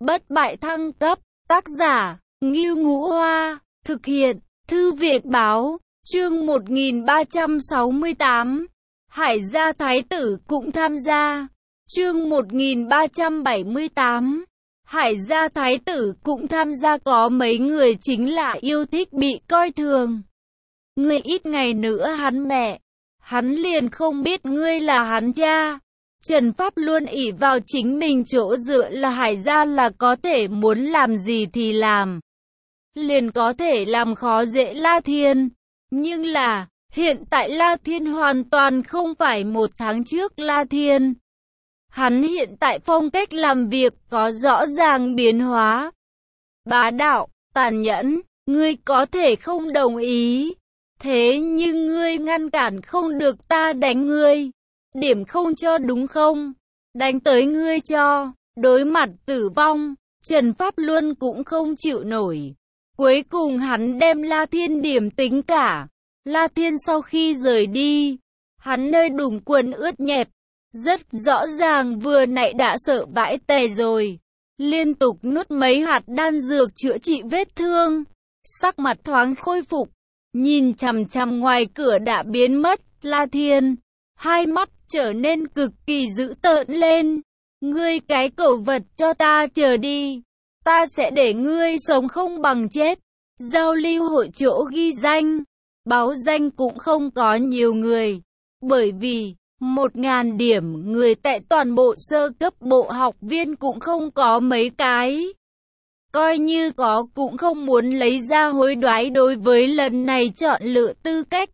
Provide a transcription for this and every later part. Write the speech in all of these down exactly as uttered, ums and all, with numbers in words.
Bất bại thăng cấp, tác giả, Ngưu Ngũ Hoa, thực hiện, Thư viện Báo, chương một nghìn ba trăm sáu mươi tám. Hải gia thái tử cũng tham gia, chương một nghìn ba trăm bảy mươi tám. Hải gia thái tử cũng tham gia, có mấy người chính là yêu thích bị coi thường. Ngươi ít ngày nữa hắn mẹ, hắn liền không biết ngươi là hắn cha. Trần Pháp luôn ỷ vào chính mình chỗ dựa là Hải gia là có thể muốn làm gì thì làm. Liền có thể làm khó dễ La Thiên. Nhưng là, hiện tại La Thiên hoàn toàn không phải một tháng trước La Thiên. Hắn hiện tại phong cách làm việc có rõ ràng biến hóa. Bá đạo, tàn nhẫn, ngươi có thể không đồng ý. Thế nhưng ngươi ngăn cản không được ta đánh ngươi. Điểm không cho đúng không? Đánh tới ngươi cho. Đối mặt tử vong, Trần Pháp Luân cũng không chịu nổi. Cuối cùng hắn đem La Thiên điểm tính cả. La Thiên sau khi rời đi, hắn nơi đùng quần ướt nhẹp. Rất rõ ràng vừa nãy đã sợ vãi tè rồi. Liên tục nuốt mấy hạt đan dược chữa trị vết thương. Sắc mặt thoáng khôi phục. Nhìn chằm chằm ngoài cửa đã biến mất La Thiên. Hai mắt trở nên cực kỳ dữ tợn lên. Ngươi cái cẩu vật, cho ta chờ đi. Ta sẽ để ngươi sống không bằng chết. Giao lưu hội chỗ ghi danh, báo danh cũng không có nhiều người. Bởi vì, một ngàn điểm người tại toàn bộ sơ cấp bộ học viên cũng không có mấy cái. Coi như có cũng không muốn lấy ra hối đoái đối với lần này chọn lựa tư cách.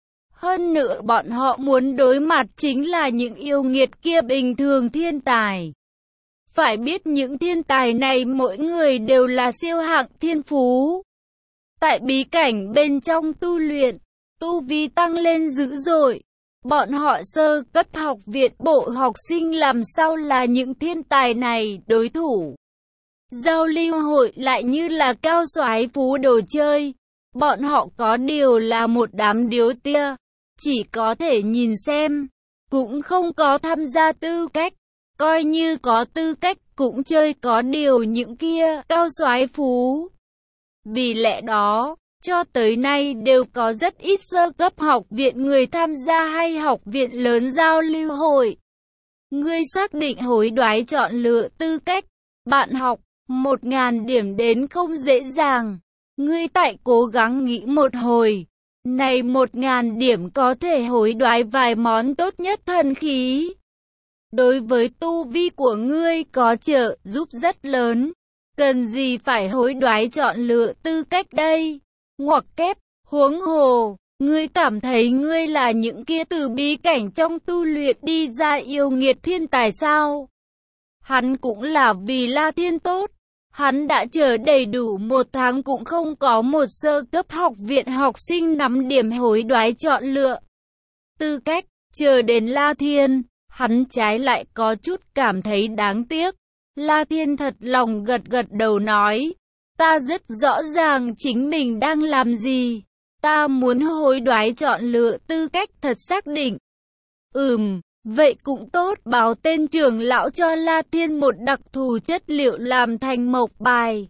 Hơn nữa bọn họ muốn đối mặt chính là những yêu nghiệt kia bình thường thiên tài. Phải biết những thiên tài này mỗi người đều là siêu hạng thiên phú. Tại bí cảnh bên trong tu luyện, tu vi tăng lên dữ dội. Bọn họ sơ cấp học viện bộ học sinh làm sao là những thiên tài này đối thủ. Giao lưu hội lại như là cao soái phú đồ chơi. Bọn họ có điều là một đám điếu tia. Chỉ có thể nhìn xem, cũng không có tham gia tư cách. Coi như có tư cách cũng chơi có điều những kia cao soái phú. Vì lẽ đó, cho tới nay đều có rất ít sơ cấp học viện người tham gia hay học viện lớn giao lưu hội. Ngươi xác định hối đoái chọn lựa tư cách, bạn học, một ngàn điểm đến không dễ dàng. Ngươi tại cố gắng nghĩ một hồi. Này một ngàn điểm có thể hối đoái vài món tốt nhất thần khí. Đối với tu vi của ngươi có trợ giúp rất lớn. Cần gì phải hối đoái chọn lựa tư cách đây? Ngoặc kép, huống hồ, ngươi cảm thấy ngươi là những kia từ bí cảnh trong tu luyện đi ra yêu nghiệt thiên tài sao? Hắn cũng là vì La Thiên tốt. Hắn đã chờ đầy đủ một tháng cũng không có một sơ cấp học viện học sinh nắm điểm hối đoái chọn lựa tư cách. Chờ đến La Thiên, hắn trái lại có chút cảm thấy đáng tiếc. La Thiên thật lòng gật gật đầu nói, ta rất rõ ràng chính mình đang làm gì. Ta muốn hối đoái chọn lựa tư cách thật xác định. Ừm, vậy cũng tốt, báo tên trưởng lão cho La Thiên một đặc thù chất liệu làm thành mộc bài.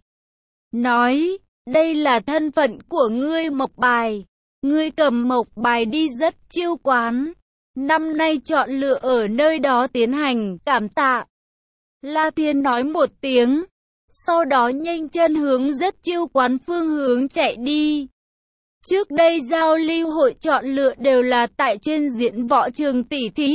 Nói, đây là thân phận của ngươi mộc bài. Ngươi cầm mộc bài đi rất chiêu quán. Năm nay chọn lựa ở nơi đó tiến hành, cảm tạ. La Thiên nói một tiếng, sau đó nhanh chân hướng rất chiêu quán phương hướng chạy đi. Trước đây giao lưu hội chọn lựa đều là tại trên diễn võ trường tỷ thí.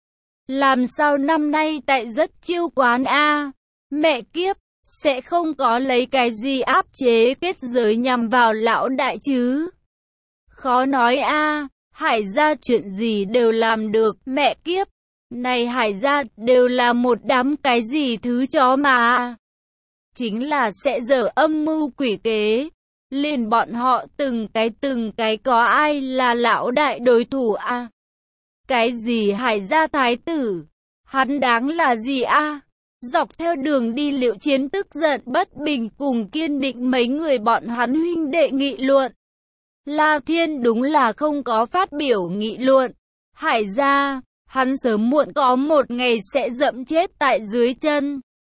Làm sao năm nay tại rất chiêu quán a? Mẹ kiếp, sẽ không có lấy cái gì áp chế kết giới nhằm vào lão đại chứ? Khó nói a, Hải gia chuyện gì đều làm được, mẹ kiếp. Này Hải gia đều là một đám cái gì thứ chó mà. Chính là sẽ dở âm mưu quỷ kế. Liền bọn họ từng cái từng cái có ai là lão đại đối thủ a? Cái gì Hải gia thái tử? Hắn đáng là gì a? Dọc theo đường đi Liệu Chiến tức giận bất bình cùng Kiên Định mấy người bọn hắn huynh đệ nghị luận. La Thiên đúng là không có phát biểu nghị luận. Hải gia, hắn sớm muộn có một ngày sẽ dẫm chết tại dưới chân.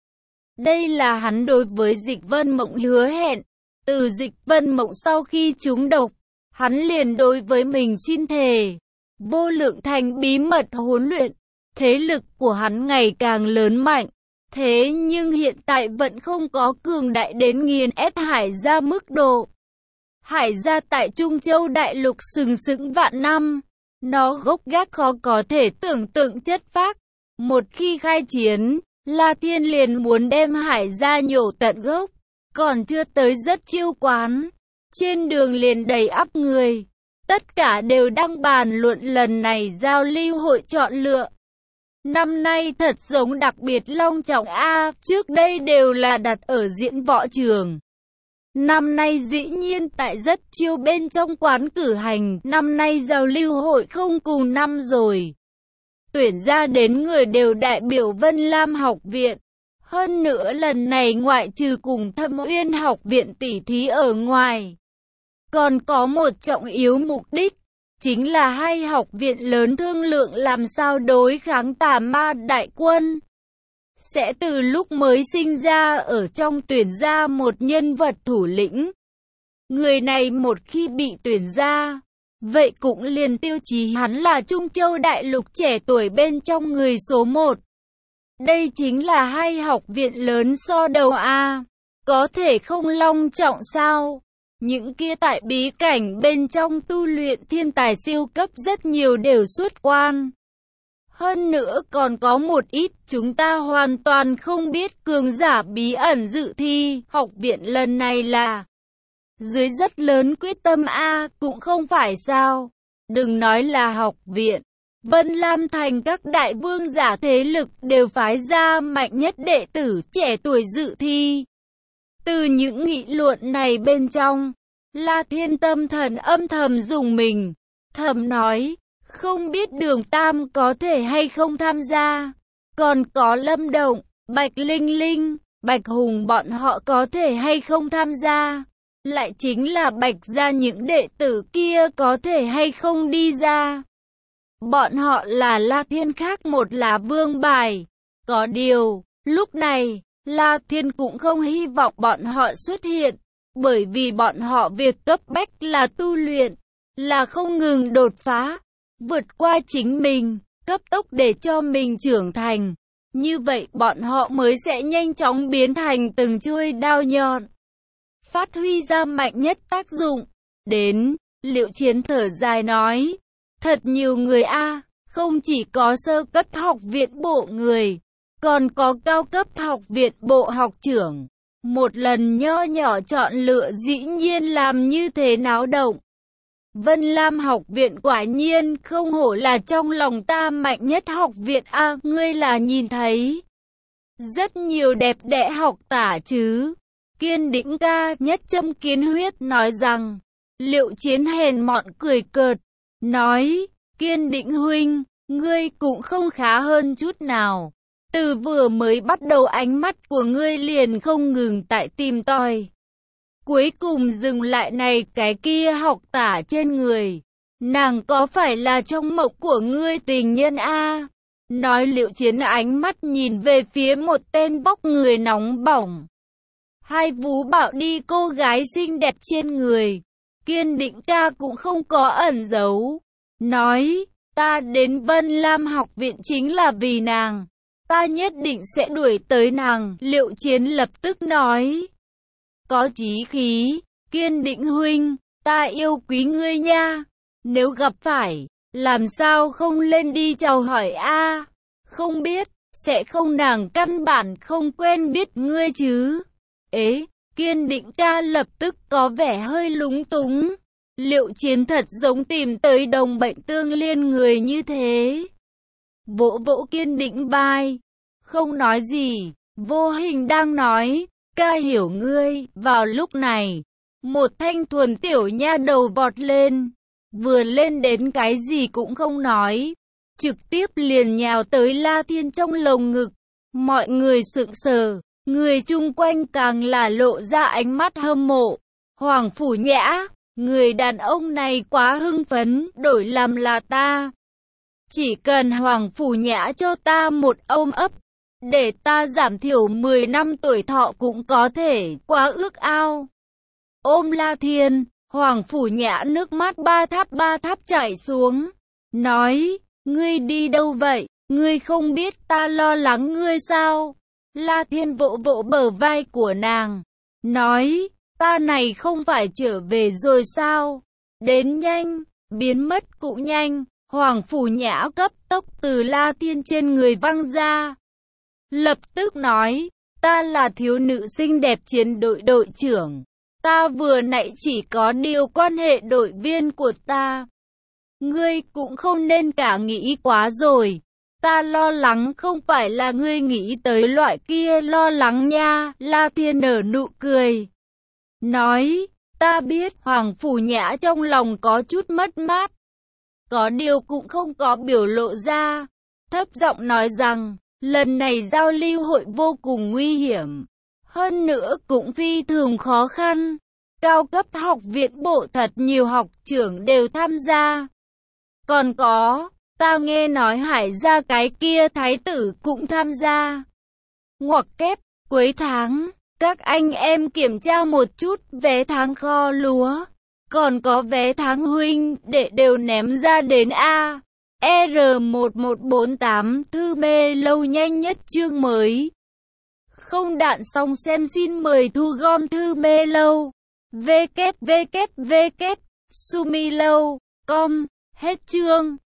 Đây là hắn đối với Dịch Vân Mộng hứa hẹn. Từ Dịch Vân Mộng sau khi trúng độc, hắn liền đối với mình xin thề, vô lượng thành bí mật huấn luyện, thế lực của hắn ngày càng lớn mạnh. Thế nhưng hiện tại vẫn không có cường đại đến nghiền ép Hải gia mức độ. Hải gia tại Trung Châu Đại Lục sừng sững vạn năm, nó gốc gác khó có thể tưởng tượng chất phác. Một khi khai chiến, La Thiên liền muốn đem Hải gia nhổ tận gốc, còn chưa tới rất chiêu quán. Trên đường liền đầy ắp người, tất cả đều đang bàn luận lần này giao lưu hội chọn lựa. Năm nay thật giống đặc biệt long trọng a, trước đây đều là đặt ở diễn võ trường. Năm nay dĩ nhiên tại rất chiêu bên trong quán cử hành, năm nay giao lưu hội không cùng năm rồi. Tuyển ra đến người đều đại biểu Vân Lam học viện. Hơn nữa lần này ngoại trừ cùng Thâm Uyên học viện tỉ thí ở ngoài, còn có một trọng yếu mục đích, chính là hai học viện lớn thương lượng làm sao đối kháng tà ma đại quân. Sẽ từ lúc mới sinh ra ở trong tuyển ra một nhân vật thủ lĩnh. Người này một khi bị tuyển ra, vậy cũng liền tiêu chí hắn là Trung Châu Đại Lục trẻ tuổi bên trong người số một. Đây chính là hai học viện lớn so đầu a, có thể không long trọng sao? Những kia tại bí cảnh bên trong tu luyện thiên tài siêu cấp rất nhiều đều xuất quan. Hơn nữa còn có một ít chúng ta hoàn toàn không biết cường giả bí ẩn dự thi. Học viện lần này là dưới rất lớn quyết tâm a, cũng không phải sao. Đừng nói là học viện, Vân Lam Thành các đại vương giả thế lực đều phái ra mạnh nhất đệ tử trẻ tuổi dự thi. Từ những nghị luận này bên trong, La Thiên tâm thần âm thầm dùng mình, thầm nói, không biết Đường Tam có thể hay không tham gia, còn có Lâm Động, Bạch Linh Linh, Bạch Hùng bọn họ có thể hay không tham gia, lại chính là Bạch gia những đệ tử kia có thể hay không đi ra. Bọn họ là La Thiên khác một lá vương bài, có điều, lúc này, La Thiên cũng không hy vọng bọn họ xuất hiện. Bởi vì bọn họ việc cấp bách là tu luyện, là không ngừng đột phá, vượt qua chính mình, cấp tốc để cho mình trưởng thành. Như vậy bọn họ mới sẽ nhanh chóng biến thành từng chuôi đao nhọn, phát huy ra mạnh nhất tác dụng. Đến, Liệu Chiến thở dài nói, thật nhiều người a, không chỉ có sơ cấp học viện bộ người, còn có cao cấp học viện bộ học trưởng. Một lần nho nhỏ chọn lựa dĩ nhiên làm như thế náo động. Vân Lam học viện quả nhiên không hổ là trong lòng ta mạnh nhất học viện a, ngươi là nhìn thấy rất nhiều đẹp đẽ học tả chứ. Kiên Đĩnh ca nhất châm kiến huyết nói rằng, Liệu Chiến hèn mọn cười cợt, nói, Kiên Đĩnh huynh, ngươi cũng không khá hơn chút nào. Từ vừa mới bắt đầu ánh mắt của ngươi liền không ngừng tại tìm tòi. Cuối cùng dừng lại này cái kia học tả trên người. Nàng có phải là trong mộng của ngươi tình nhân a? Nói Liệu Chiến ánh mắt nhìn về phía một tên vóc người nóng bỏng. Hai vú bạo đi cô gái xinh đẹp trên người. Kiên Định ca cũng không có ẩn giấu. Nói, ta đến Vân Lam học viện chính là vì nàng. Ta nhất định sẽ đuổi tới nàng. Liệu Chiến lập tức nói. Có chí khí, Kiên Định huynh, ta yêu quý ngươi nha. Nếu gặp phải, làm sao không lên đi chào hỏi a? Không biết, sẽ không, nàng căn bản không quen biết ngươi chứ. Ế, Kiên Định ca lập tức có vẻ hơi lúng túng. Liệu Chiến thật giống tìm tới đồng bệnh tương liên người như thế. Vỗ vỗ Kiên Định vai, không nói gì, vô hình đang nói, ca hiểu ngươi. Vào lúc này, một thanh thuần tiểu nha đầu vọt lên, vừa lên đến cái gì cũng không nói, trực tiếp liền nhào tới La Thiên trong lồng ngực. Mọi người sững sờ, người chung quanh càng là lộ ra ánh mắt hâm mộ. Hoàng Phủ Nhã, người đàn ông này quá hưng phấn, đổi làm là ta, chỉ cần Hoàng Phủ Nhã cho ta một ôm ấp, Để ta giảm thiểu mười năm tuổi thọ cũng có thể, quá ước ao. Ôm La Thiên, Hoàng Phủ Nhã nước mắt ba tháp ba tháp chảy xuống. Nói, ngươi đi đâu vậy? Ngươi không biết ta lo lắng ngươi sao? La Thiên vỗ vỗ bờ vai của nàng. Nói, ta này không phải trở về rồi sao? Đến nhanh, biến mất cũng nhanh. Hoàng Phủ Nhã cấp tốc từ La Thiên trên người văng ra. Lập tức nói, ta là thiếu nữ xinh đẹp chiến đội đội trưởng. Ta vừa nãy chỉ có điều quan hệ đội viên của ta. Ngươi cũng không nên cả nghĩ quá rồi. Ta lo lắng không phải là ngươi nghĩ tới loại kia lo lắng nha. La Thiên nở nụ cười. Nói, ta biết Hoàng Phủ Nhã trong lòng có chút mất mát. Có điều cũng không có biểu lộ ra. Thấp giọng nói rằng, lần này giao lưu hội vô cùng nguy hiểm. Hơn nữa cũng phi thường khó khăn. Cao cấp học viện bộ thật nhiều học trưởng đều tham gia. Còn có, ta nghe nói Hải gia cái kia thái tử cũng tham gia. Ngoặc kép, cuối tháng, các anh em kiểm tra một chút vé tháng kho lúa. Còn có vé tháng huynh để đều ném ra đến A. R một một bốn tám thư mê lâu nhanh nhất chương mới. Không đạn xong xem xin mời thu gom thư mê lâu. W W W Sumilo chấm com. Hết chương.